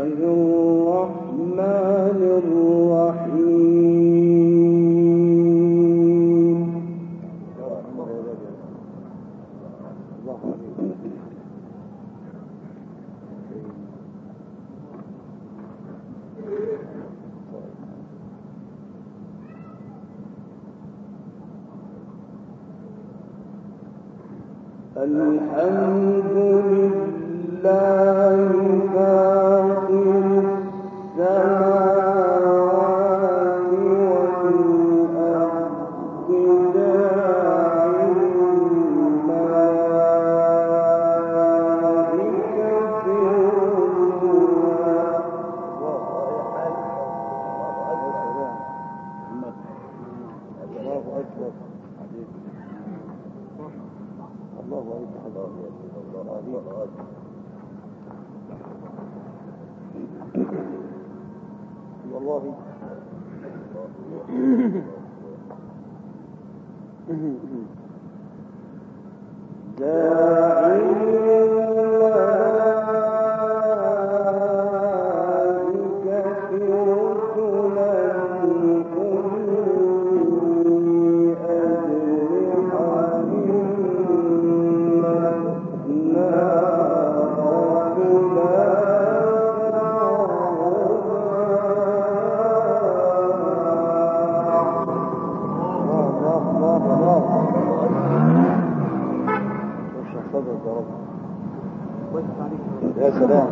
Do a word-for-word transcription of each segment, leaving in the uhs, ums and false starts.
الرحمن الرحيم. الحمد لله فاطر السماوات والأرض جاعل الملائكة الله أكبر. والله داعي الملائكة رسلا أولي أجنحة يا سلام.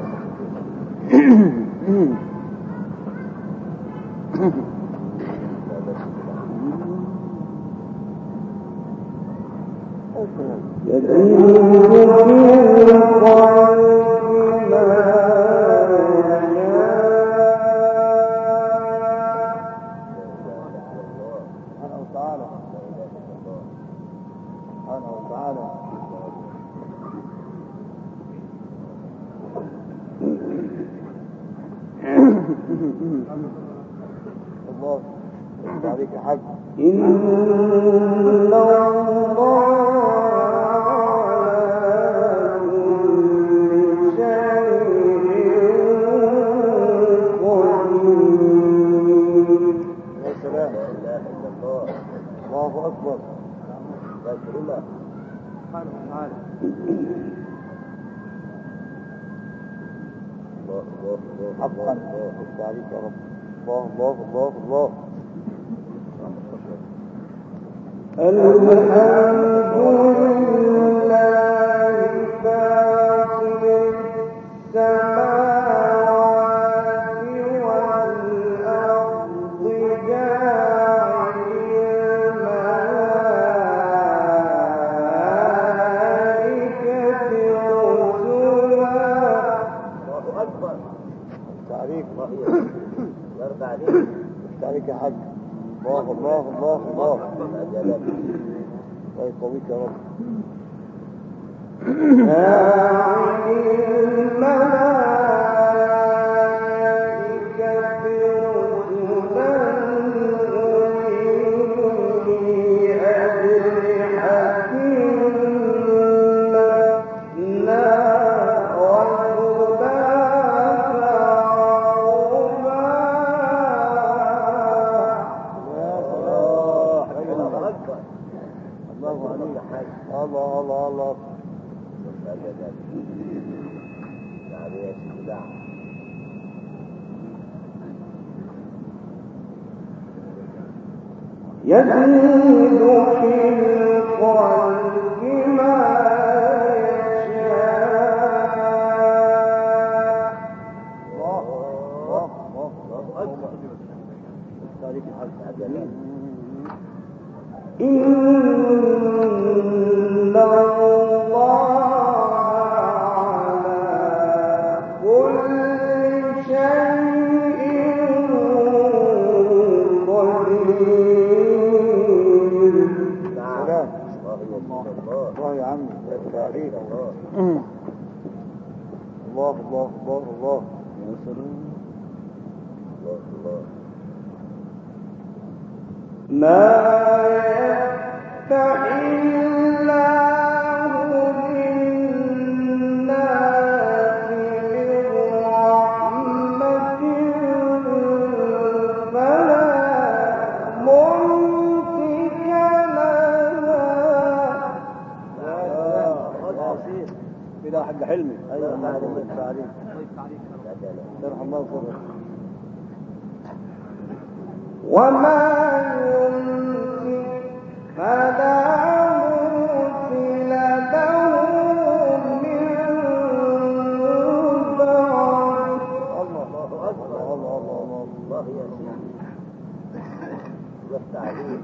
الله عليك يا حاج. إن الله على كل شيء قدير. يا سلام. لا إله إلا الله. الله أكبر. لا كلمة. سبحانه وتعالى. حقا حق عليك يا رب. الله الله الله الله. الحمد لله فاطر السماوات والأرض جاعل الملائكة رسلا. الله أكبر. تعريف يرضى عليك. تعريك يا حاج. الله الله الله الله. الله يقويك يا رب. جاعل الملائكة رسلا أولي أجنحة مثنى الله الله الله. يزيد في الخلق ما يشاء. الله الله الله أكبر. تاريخ الحج عجلين. إن الله على كل شيء قدير. سلام. الله يا عمي. الله الله الله الله. يا سلام. الله الله. ما يفتح الله للناس من تعريف ارحم الله وصبر. وما يمسك فلا مرسل له من بعده. الله أكبر. الله الله الله الله يا سيدي. والتعليم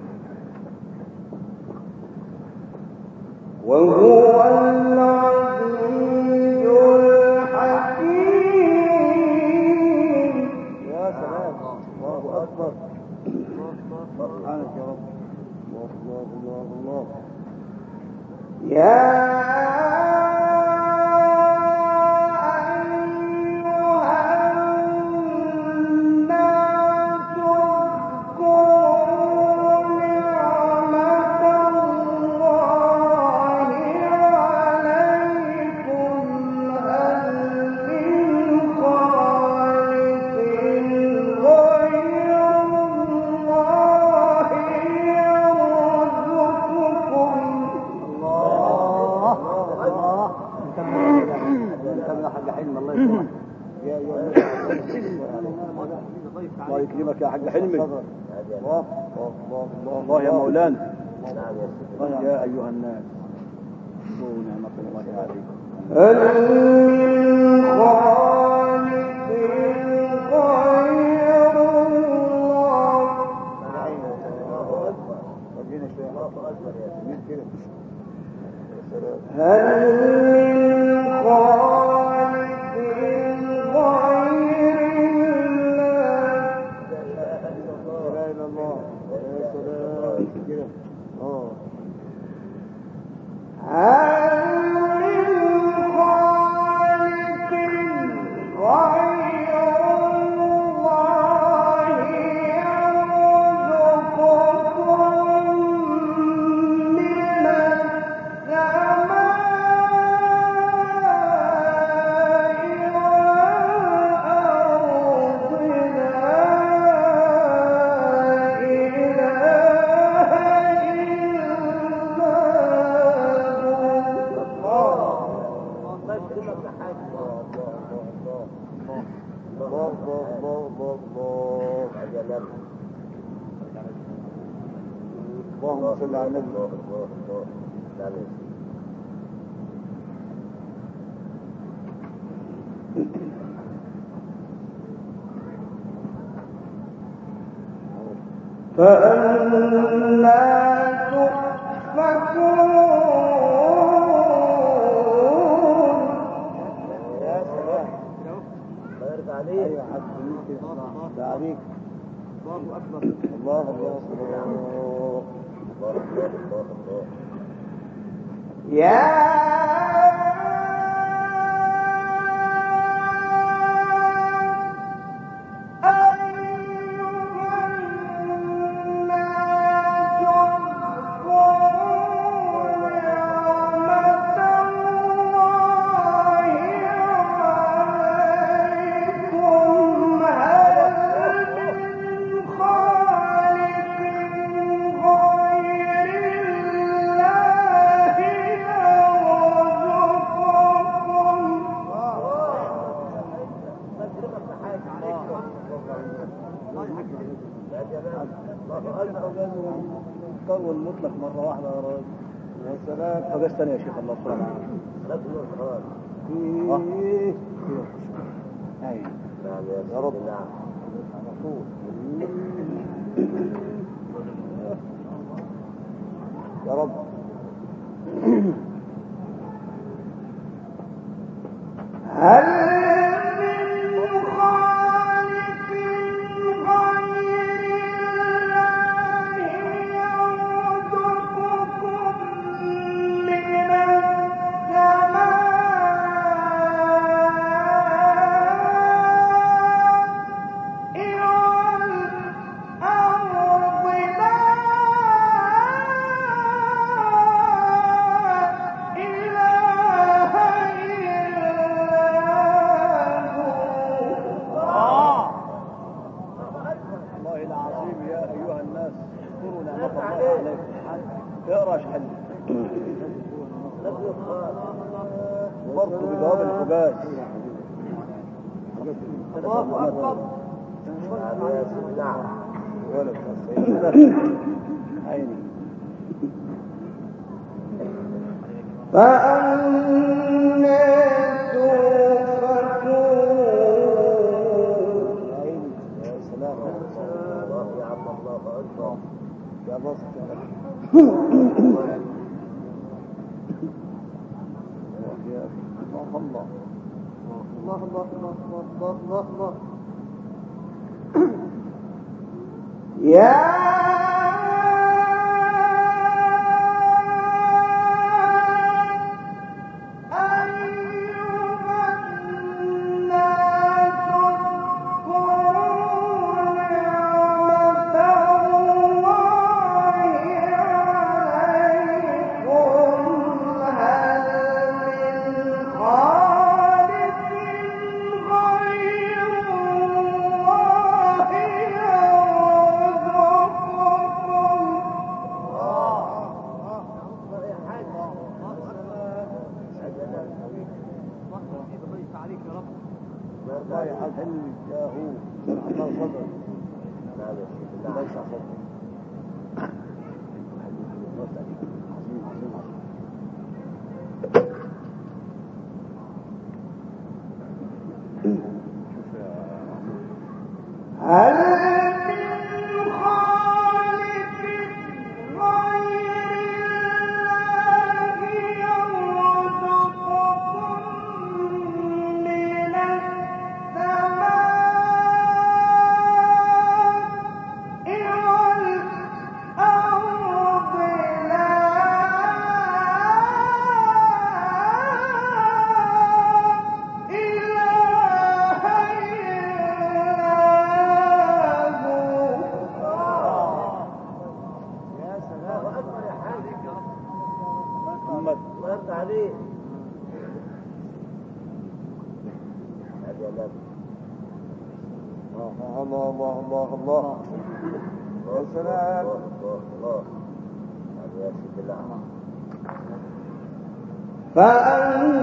وهو العزيز الحكيم. يا سلام. الله أكبر. سبحانك يا رب. الله الله الله الله. يا الله يكرمك يا حاج حلمي. الله الله الله الله يا مولانا. يا أيها الناس اذكروا نعمة الله عليكم. هل من خالق غير الله. هل من خالق اللهم صل على النبي. فأنا تؤفكون. يا سلام. الله يرضى عليك. يا حاج الله عليك. الله أكبر. الله الله الله. يا طول المطلق مرة واحدة يا راجل. يا سلام. فقاس تاني يا شيخ. الله سبحانه وتعالى. ايه ايوه يا رب. على طول. يا رب. هل اقرا شحن برضه بجواب الحجاج. الله أكبر. نعم. عيني. فأنا توفكون. عيني. يا سلام. الله يا عم الله أكبر. يا بسط يا رب. الله الله الله الله الله الله الله يا الله الله الله الله يا سلام. فأنا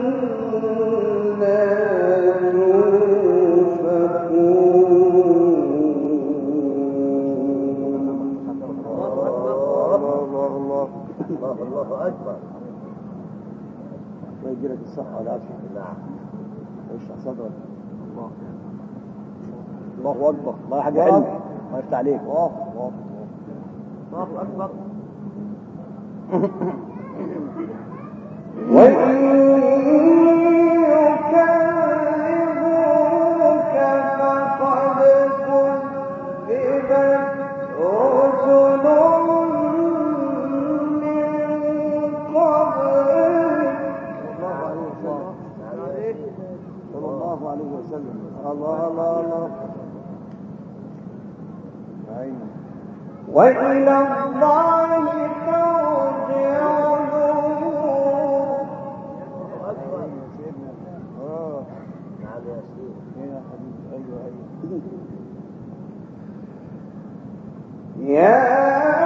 الله أكبر. الله يجيلك الصحة والعافية. نعم. ويشرح صدرك. الله الله أكبر. الله يا حاج علمي. الله يفتح عليك. الله الله الله أكبر. وإن يكذبوك فقد كذبت رسل الله الله الله. وإلى الله ترجع الأمور. يا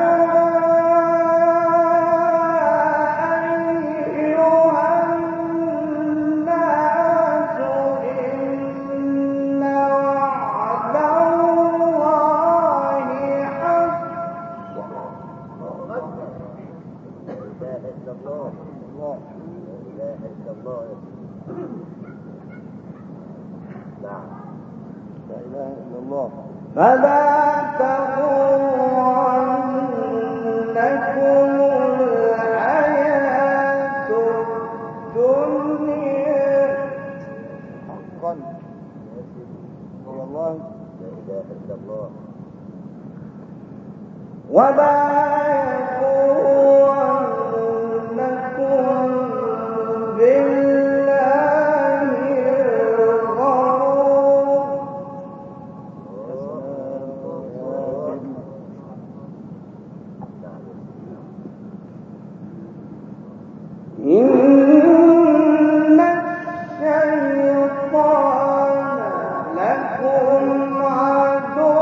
فلا تغرنكم الحياة الدنيا. حقا يا الله. لا إله إلا الله. ولا يغرنكم بالله الغرور. إن الشيطان لكم عدو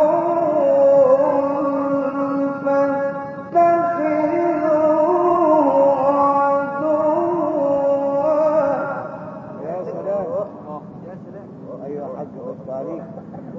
فاتخذوه عدوا. يا سلام. يا سلام. أيها حاج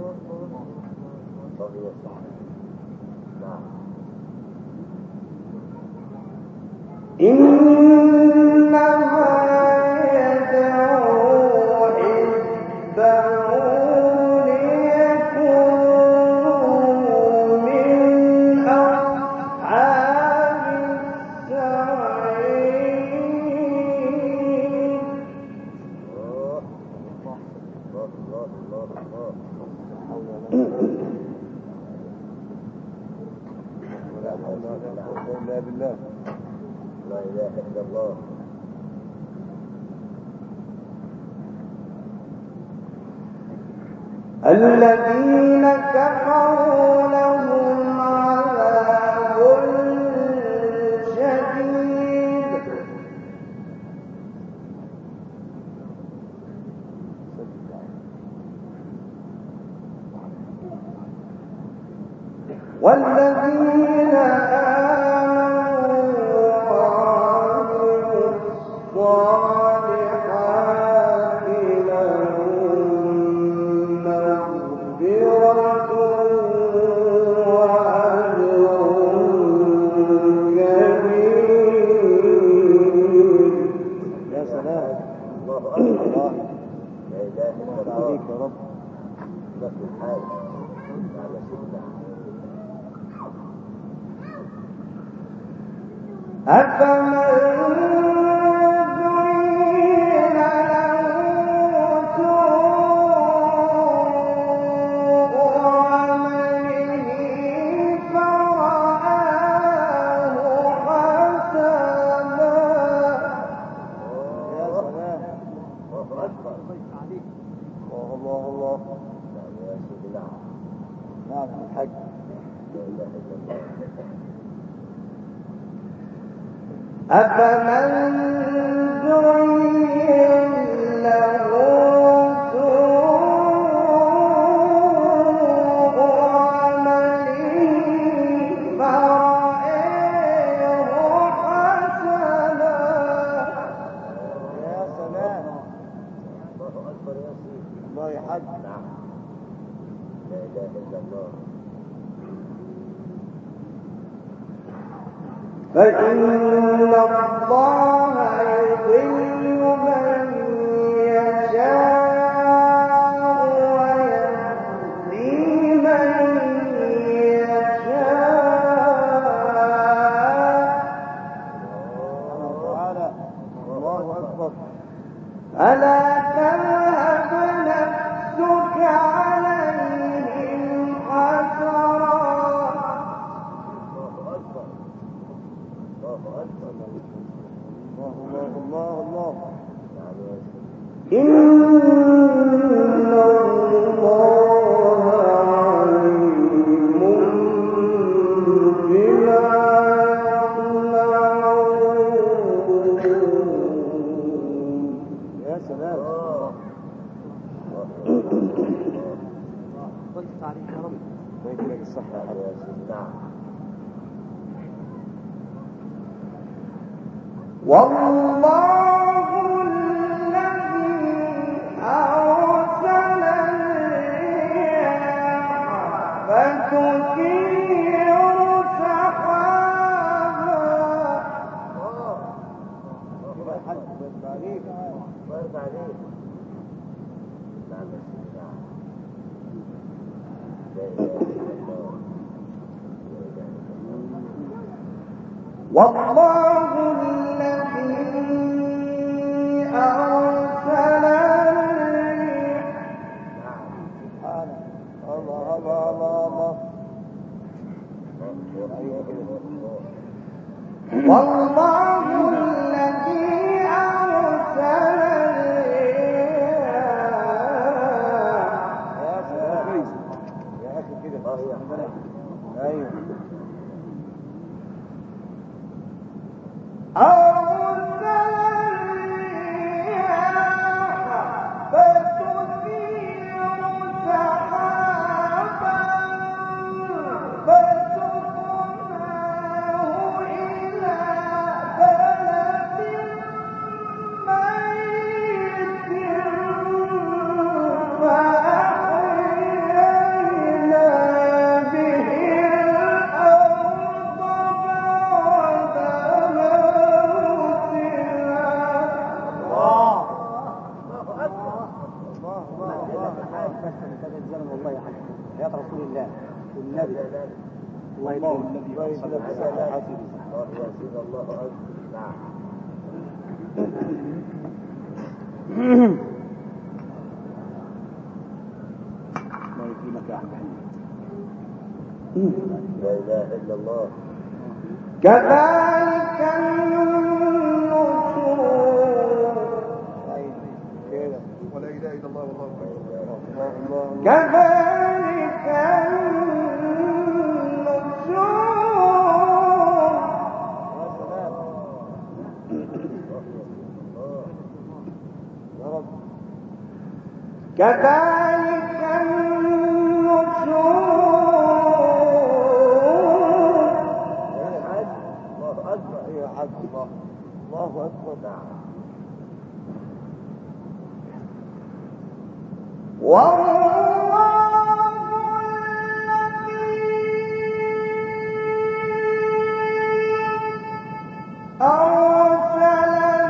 الذين كفروا لهم عذاب شديد والذين آمنوا وعملوا الصالحات لهم مغفرة وأجر كبير. يا سلام. الله أكبر. لا إله إلا الله. يا رب لك الحال على سيدنا. أفمن أفمن زين له سوء عمله فرآه حسنا. يا سلام. الله أكبر يا سيدي. الله يحج. نعم. لا إله إلا الله. فإن الله يضل من يشاء ويهدي من يشاء. الله أكبر. ألا تذهب نفسك عليهم حسرات. الله الله الله. إن الله عليم بما يصنعون. يا سلام. قلت عليك يا رب. ويديلك الصحة يا سيدي. نعم. والله الذي أرسل الرياح فتثير سحابا. الله يحج. بس عليك. بس عليك. نعم يا سيدي. نعم. لا إله إلا الله. والله الذي أرسل الريح. سبحانه. الله الله الله الله. والله الذي أرسل الرياح. يا سلام. يا أخي كده. أيوه. أرسل الرياح فتثير سحابا فسقناه إلى بلد ميت فأحيا حياة رسول الله والنبي الله يكرمك الله يكرمك الله يكرمك الله أكبر. نعم. الله يكرمك يا أحمد. لا إله إلا الله. كذلك النشور. ولا إله إلا الله والله أكبر. كذلك النشور. كذلك النشور. الله أكبر. والله الذي أرسل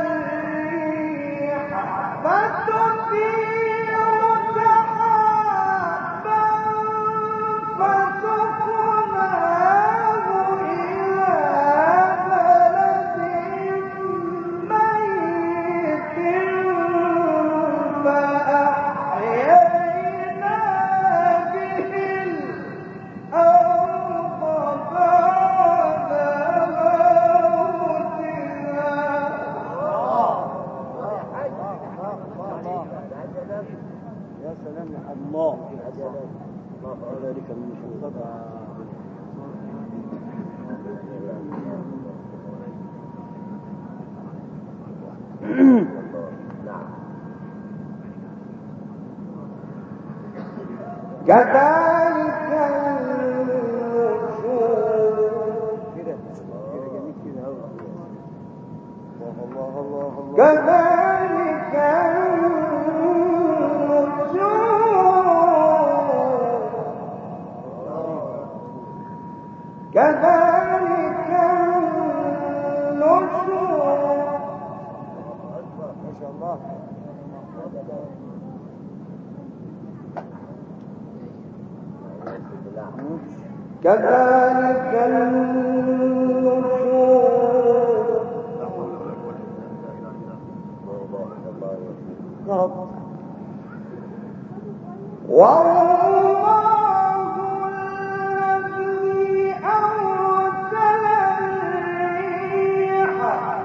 الريح فتثير سحابا فسقناه إلى بلد ميت فأحيينا به الأرض بعد موتها. يا سلام يا الله. ذلك من شروطها. كذلك النشور. كده كده جميل كده اهو. الله الله الله الله. كذلك النشور. كذلك النشور. ما شاء الله. كذلك النشور. يا رب. والله الذي أرسل الريح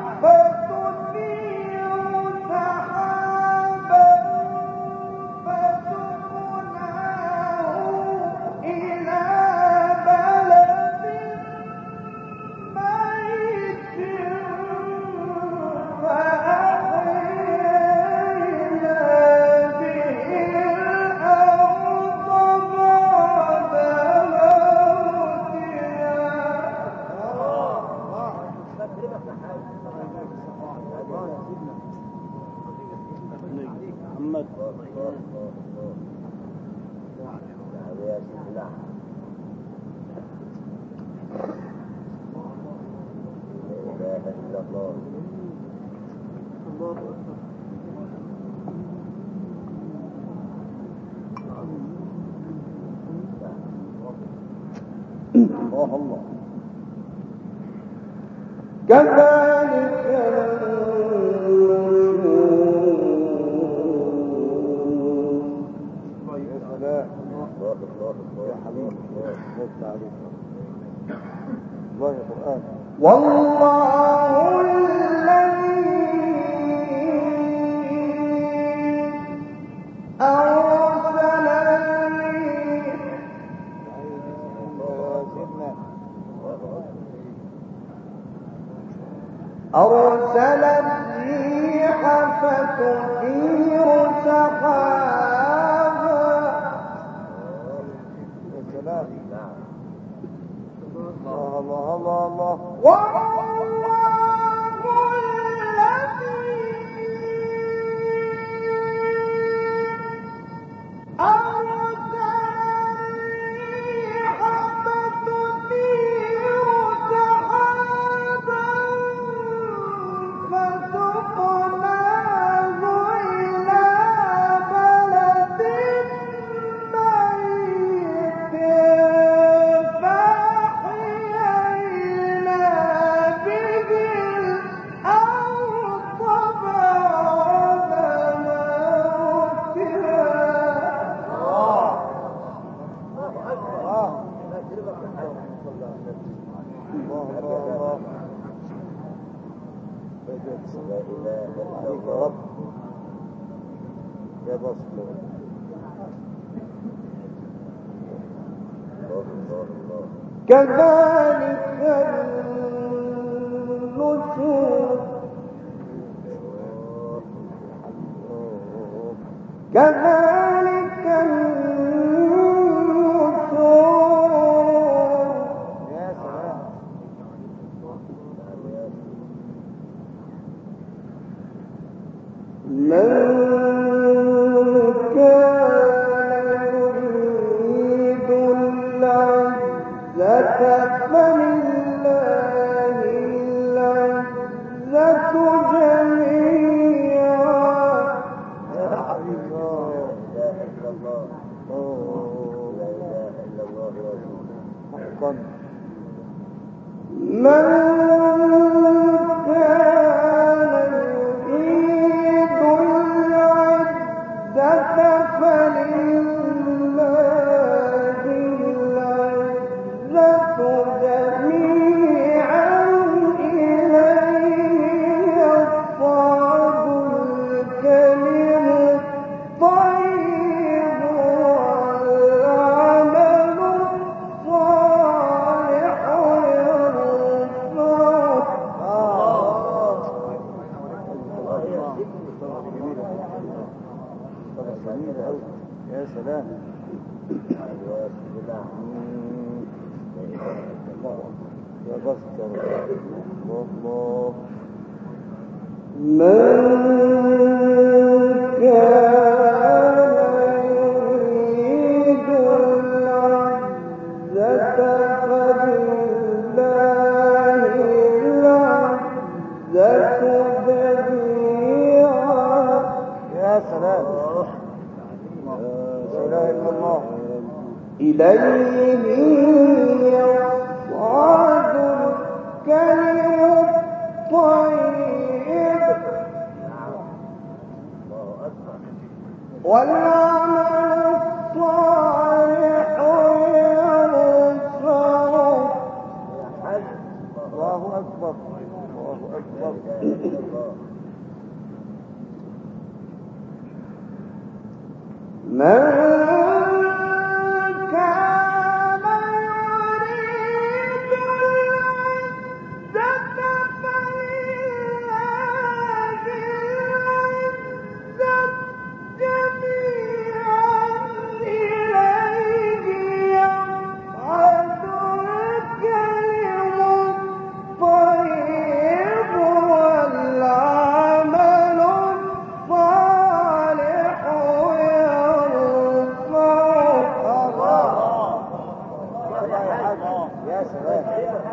فتثير سحابا فسقناه إلى بلد ميت فأحيينا به الأرض بعد محمد. الله الله. كذلك النشور. يا سلام. يا حبيبي الله عليك. الله يا قرآن. والله الذي أرسل الريح أرسل الريح فتثير سحابا. يا سلام. الله الله الله الله. والله الذي أرسل الريح فتثير سحابا فسقناه إلى بلد ميت لا إله إلا الله يا رب يا بسط كذلك النشور كذلك النشور يا سلام من كان يريد العزة فلله العزة جميعا يا حبيبي لا إله إلا الله لا إله إلا الله حقا من كان يريد العزة فلله العزة جميعا إليه يصعد الكلم الطيب والعمل الصالح يا سلام يا بس الله من كان يريد العزة فلله العزة جميعا يا سلام لا إله إلا الله إليه يصعد الكلم الطيب والعمل الصالح يرفعه الله أكبر الله أكبر من كان يريد العزة فلله العزة جميعا إليه يصعد الكلم الطيب والعمل الصالح يا سلام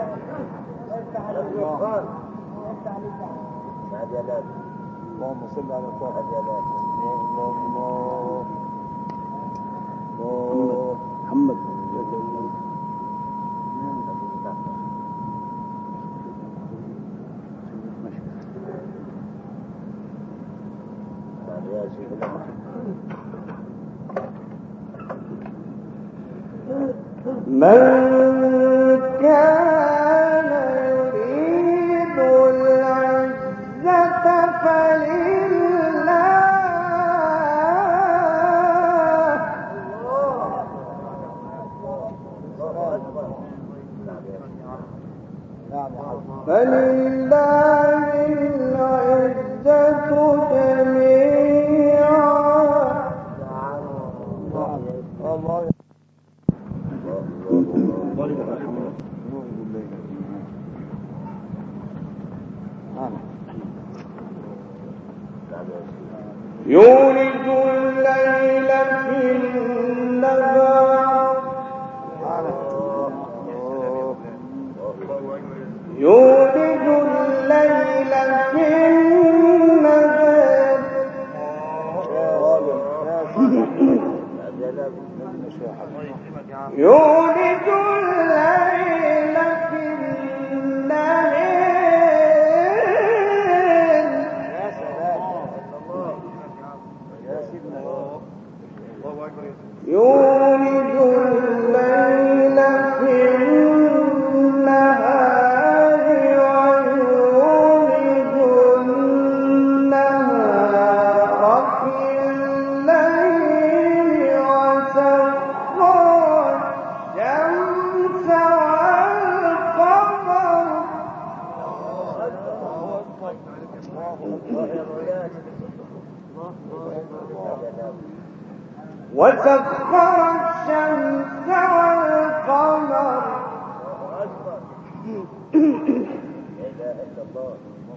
اللهم صل على طه الله الله الله محمد من كان يريد العزة فلله فلله العزة جميعا الله يولج الليل في النهار يولج الليل في النهار يولج الليل في النهار يولج الليل في النهار ويولج وسخر الشمس والقمر لا إله إلا الله.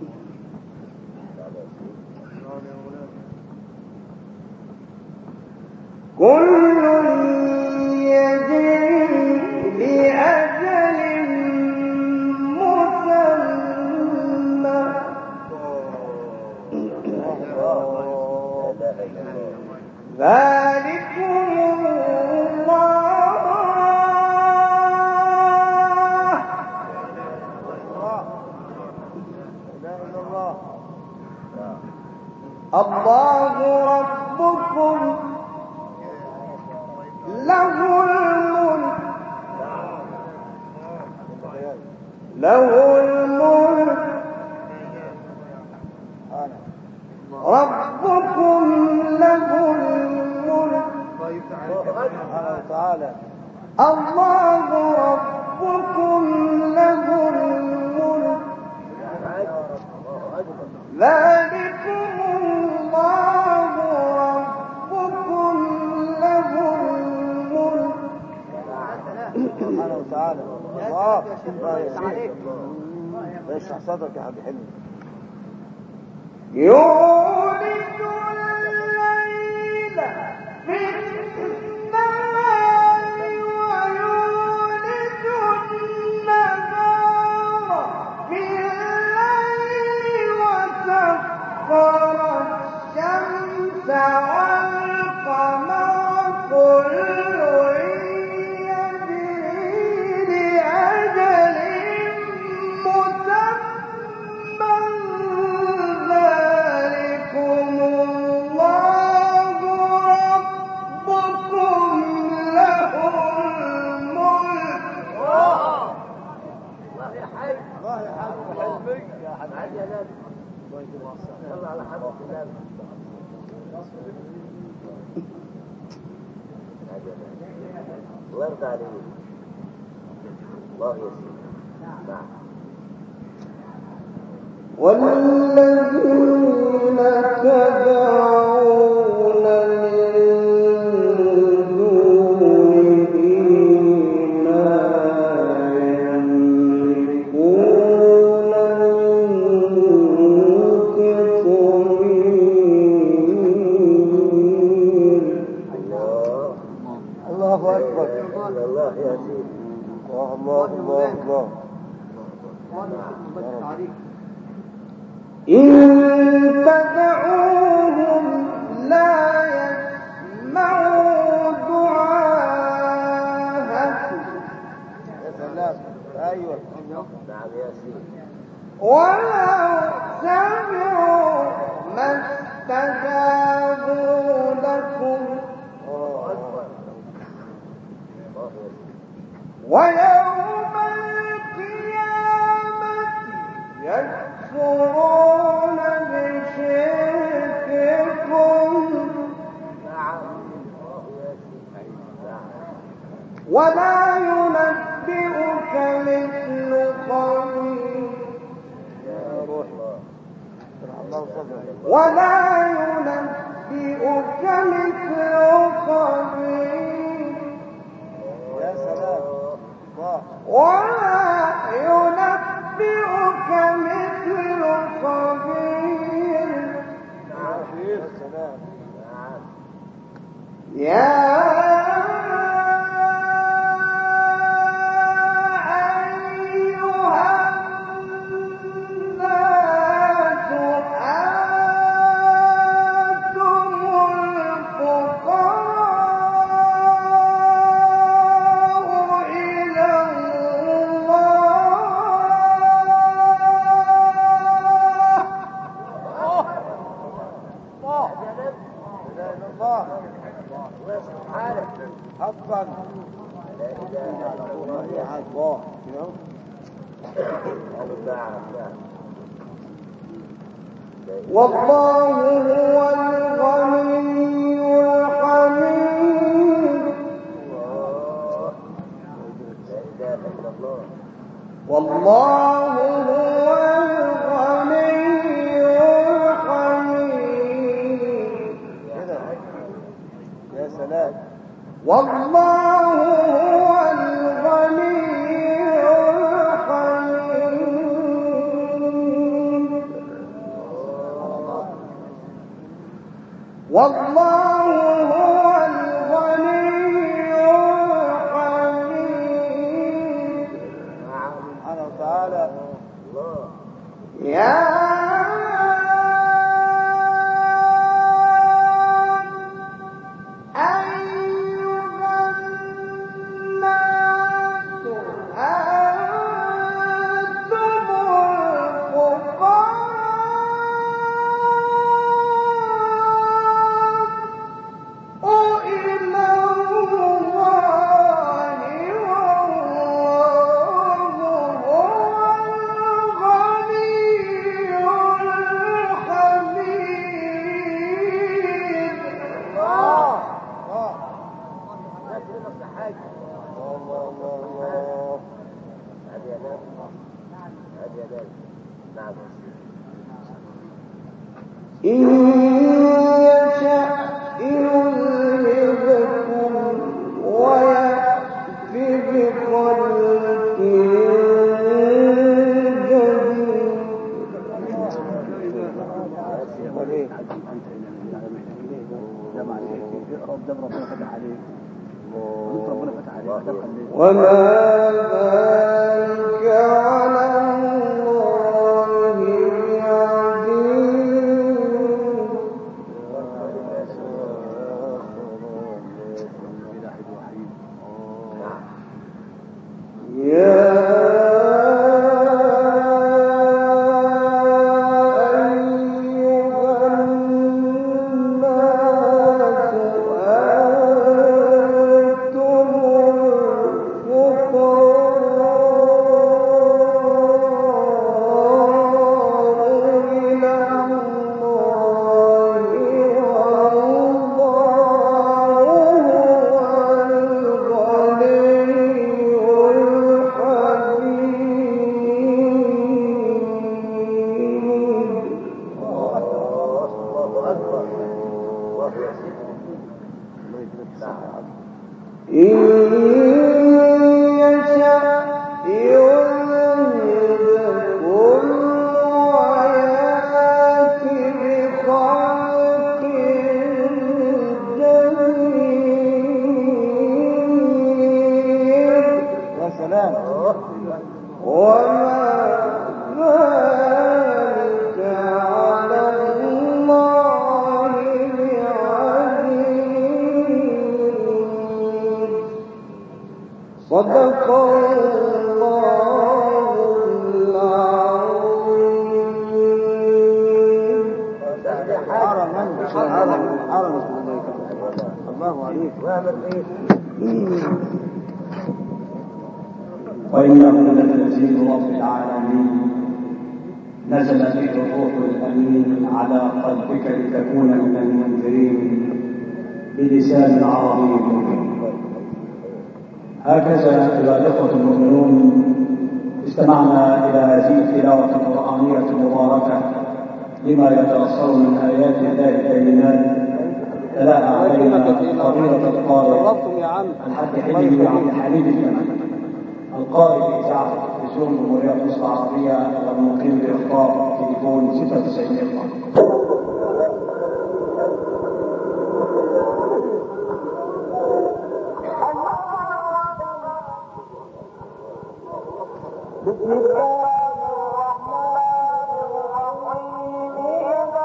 كل يجري لأجل مسمى ذلكم الله ربكم له الملك له الملك ربكم له الملك تعالى الله ربكم له الملك ذلكم الله ربكم له الملك سبحانه وتعالى. الله الله يسعدك اشرح صدرك يا حبيبي حلمي. يولد الليل في النهار ويولد النهار في الليل وسخر الشمس والقمر كل يجري لأجل مسمى ذلكم الله ربكم له الملك. الله يا حي الله يا حبيبي حلمك يا حبيبي يا نبي صلى على حضرة النبي. الله يرضى عليك. الله يسير. نعم. والذين تدعون من دونه ما يملكون من قطمير. الله أكبر. الله يا سيدي. الله الله الله الله. إن تدعوهم لا يسمعوا دعاءكم. يا سلام. أيوة. نعم يا سيدي. ولو سمعوا ما استجابوا لكم ويوم القيامة يكفرون بشرككم ولا ينبئك مثل خبير ولا ينبئك مثل خبير. يا سلام. الله. ولا ينبئك مثل خبير. يا سلام. يا حقا. لا إله إلا الله يا الله. والله هو الغني الحميد. لا إله إلا الله. والله هو الغني الحميد. يا سلام. والله هو الغني الحميد والله هو الغني الحميد سبحانه وتعالى. يا إن يشأ يذهبكم ويأت بخلق جديد وما ذلك على الله بعزيز. يا صدق الله العظيم. حرما حرما حرما الله عليك. وإنه لتنزيل رب العالمين نزل به الروح الأمين على قلبك لتكون من المنذرين بلسان عربي مبين. هكذا أيها الإخوة المؤمنون استمعنا إلى هذه التلاوة القرآنية المباركة لما يتأثر من آيات الله الكريمات تلاها علينا فضيلة القارئ الحاج حلمي عبد الحميد الجمال القارئ بإذاعة تلفزيون جمهورية مصر العربية والمقيم بإخطار تليفون ستة وتسعين إخوة. بسم الله الرحمن الرحيم. إذا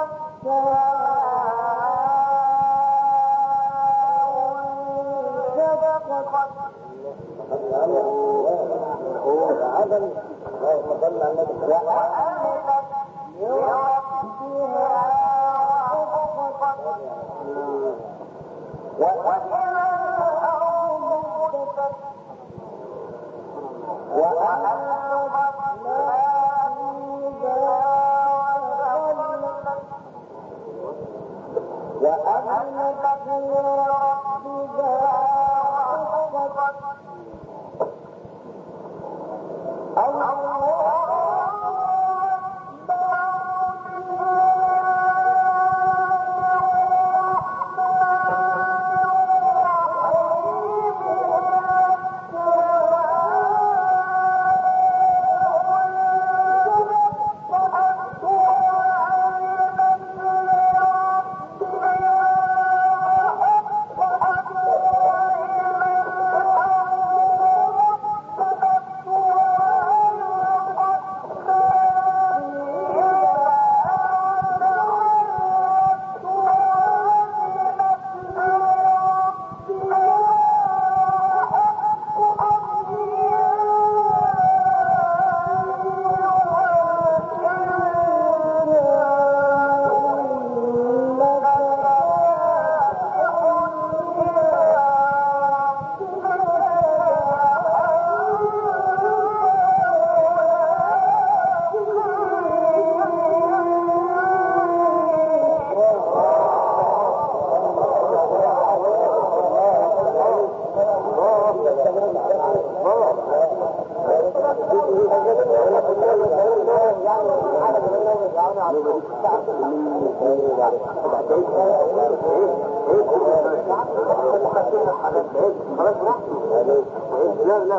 لا لا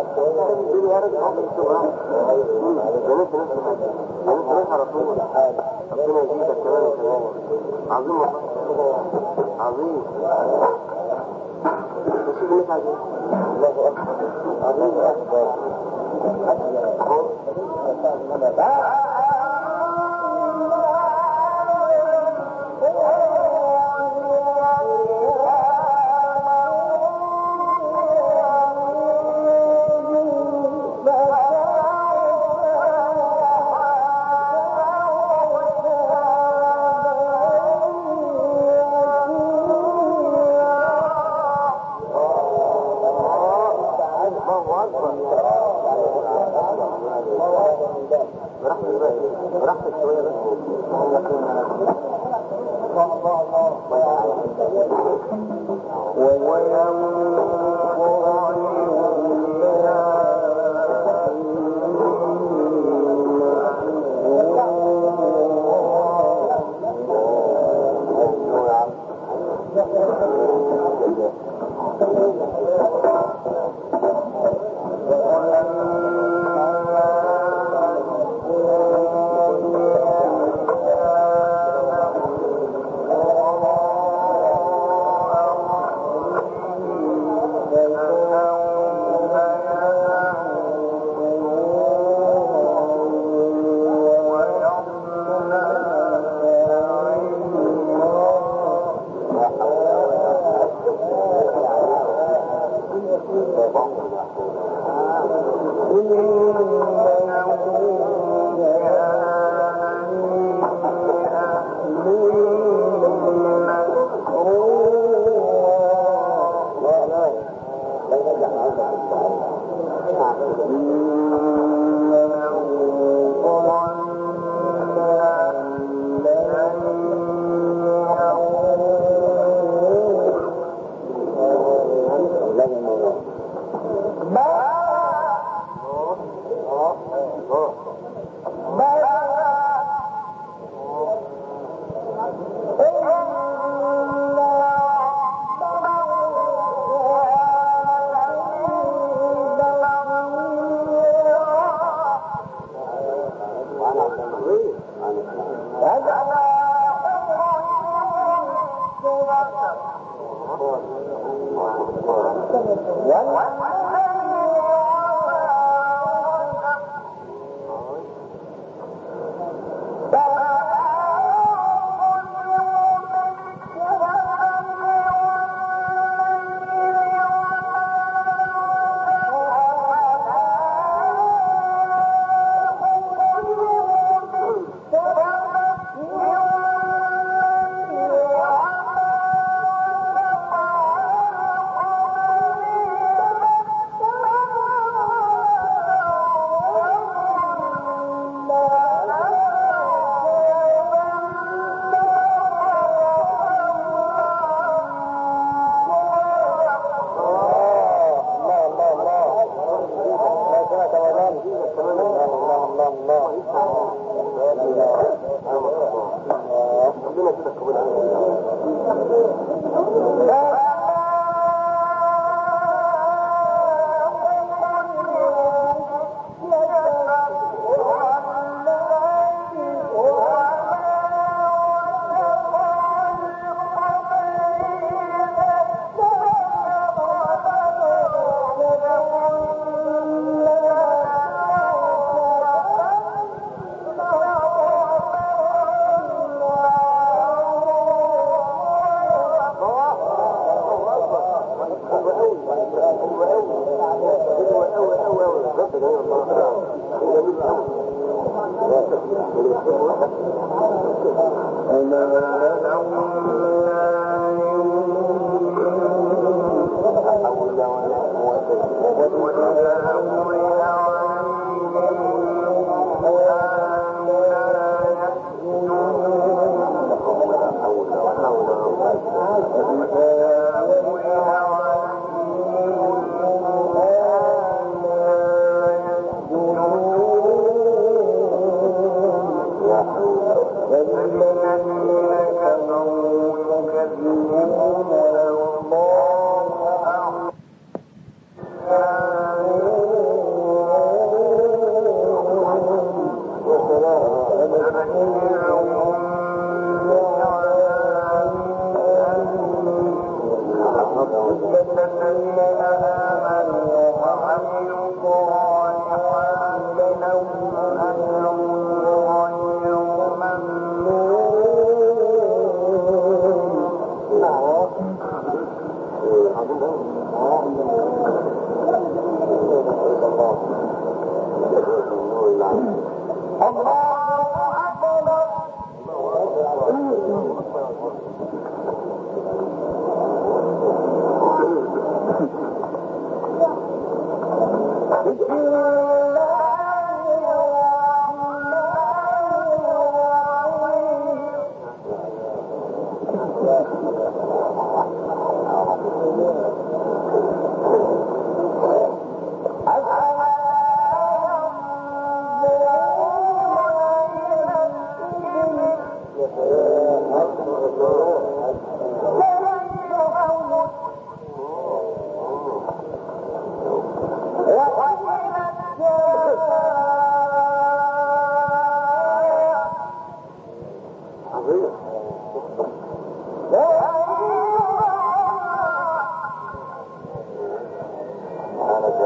ربنا يزيدك كمان وكمان عظيم عظيم تشوف لك عظيم الله أكبر عظيم أكبر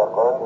قاتل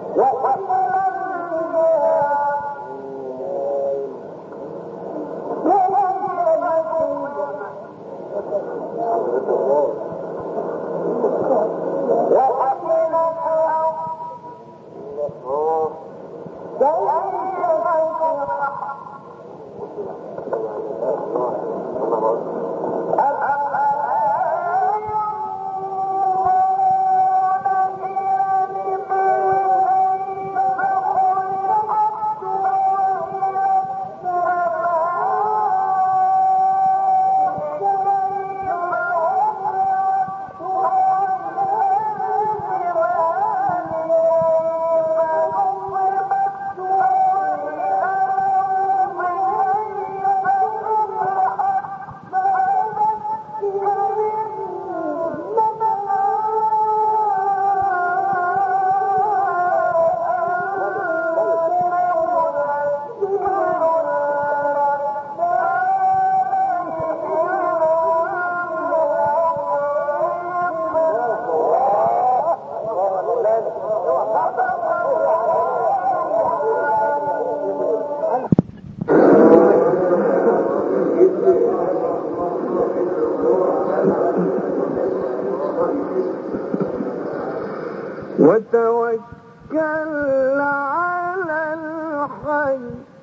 وتوكل على الحي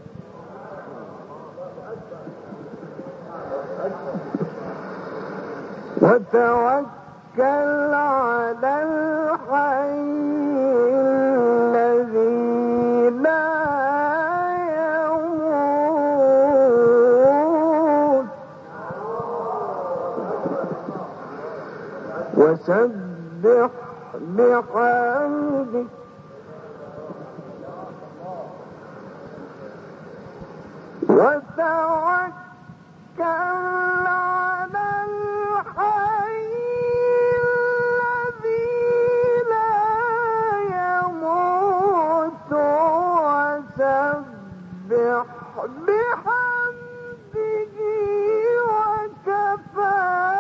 وتوكل على الحي الذي لا يموت وسبح بحمده وتوكل على الحي الذي لا يموت وسبح بحمده وكفى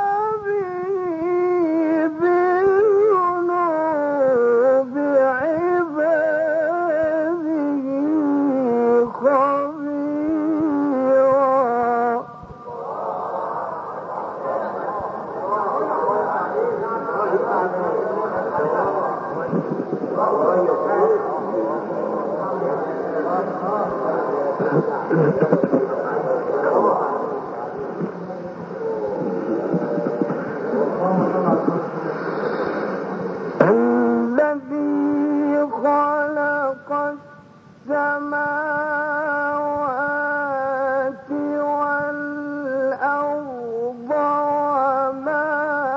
الذي خلق السماوات والأرض وما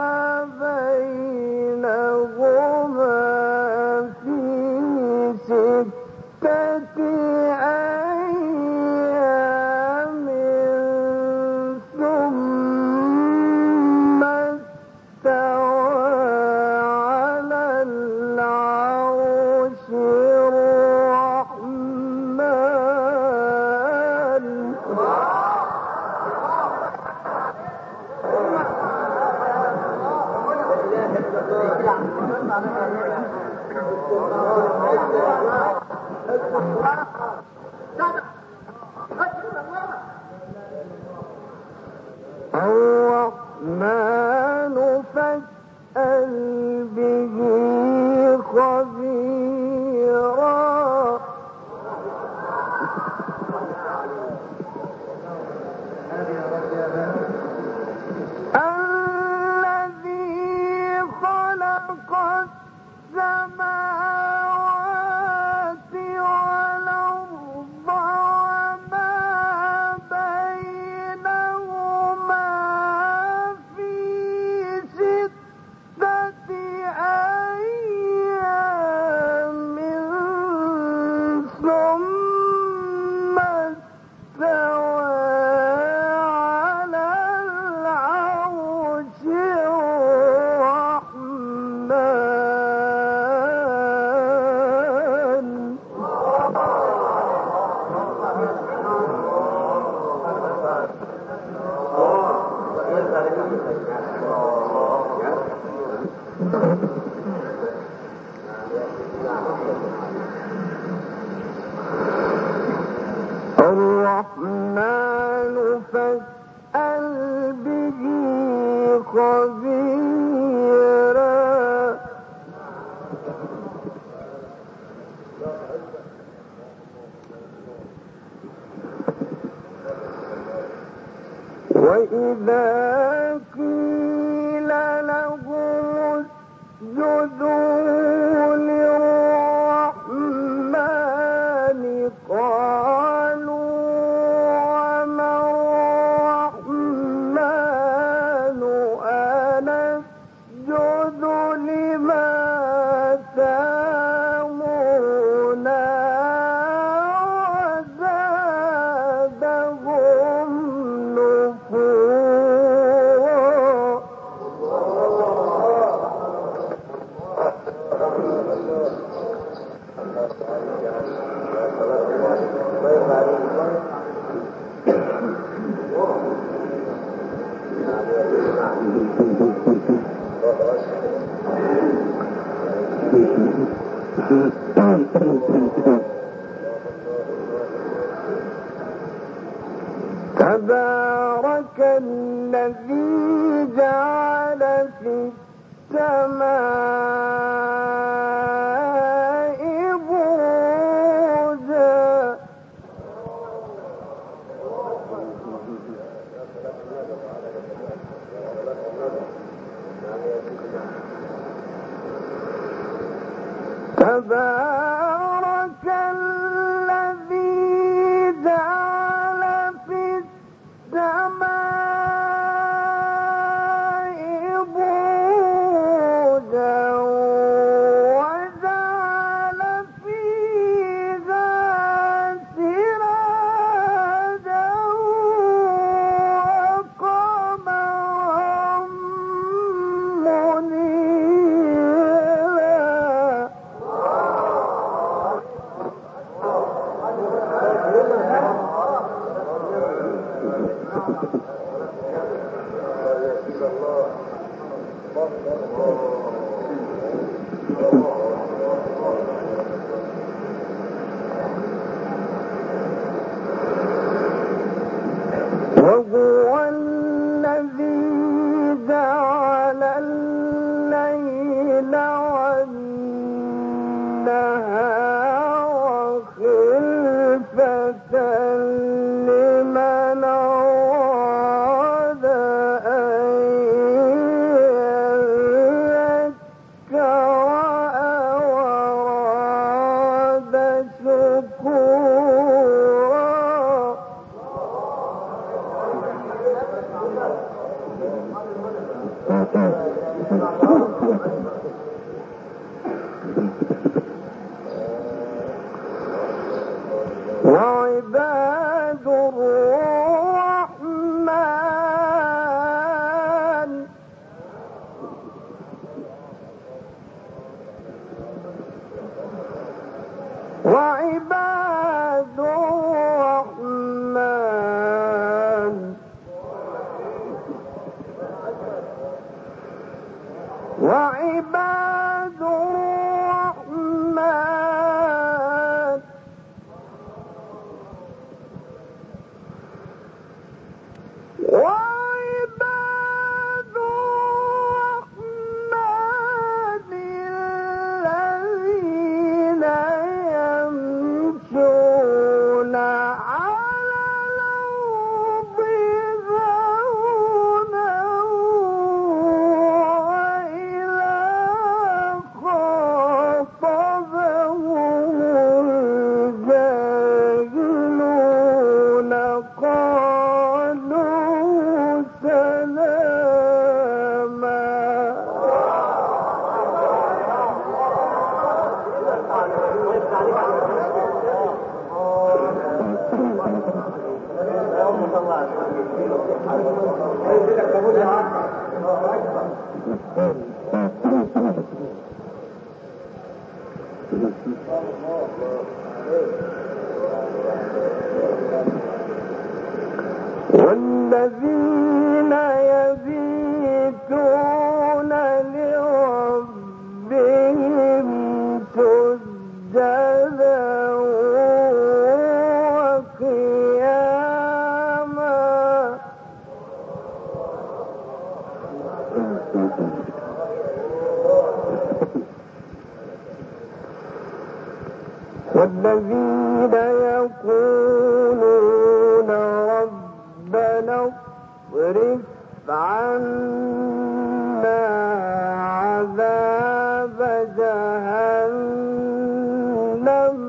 بينهما في ستة أيام ثم استوى على العرش الرحمن الرحمن فاسأل به خبيرا الذي خلق السماوات والأرض الرحمن فاسأل به خبيرا وإذا قيل لهم اسجدوا للرحمن قالوا وما الرحمن أنسجد لما تأمرنا وزادهم تبارك الذي جعل في السماء بروجا تبارك الذي جعل في السماء بروجا وجعل فيها سراجا وقمرا منيرا وهو الذي جعل الليل والنهار خلفة لمن أراد أن يذكر أو أراد شكورا وعباد الرحمن وعباد الرحمن وعباد الرحمن وعباد الرحمن الذين يمشون على الأرض هونا وإذا خاطبهم الجاهلون قالوا سلاما والذين يبيتون لربهم سجدا وقياما والذين يقولون ربنا اصرف عنا عذاب جهنم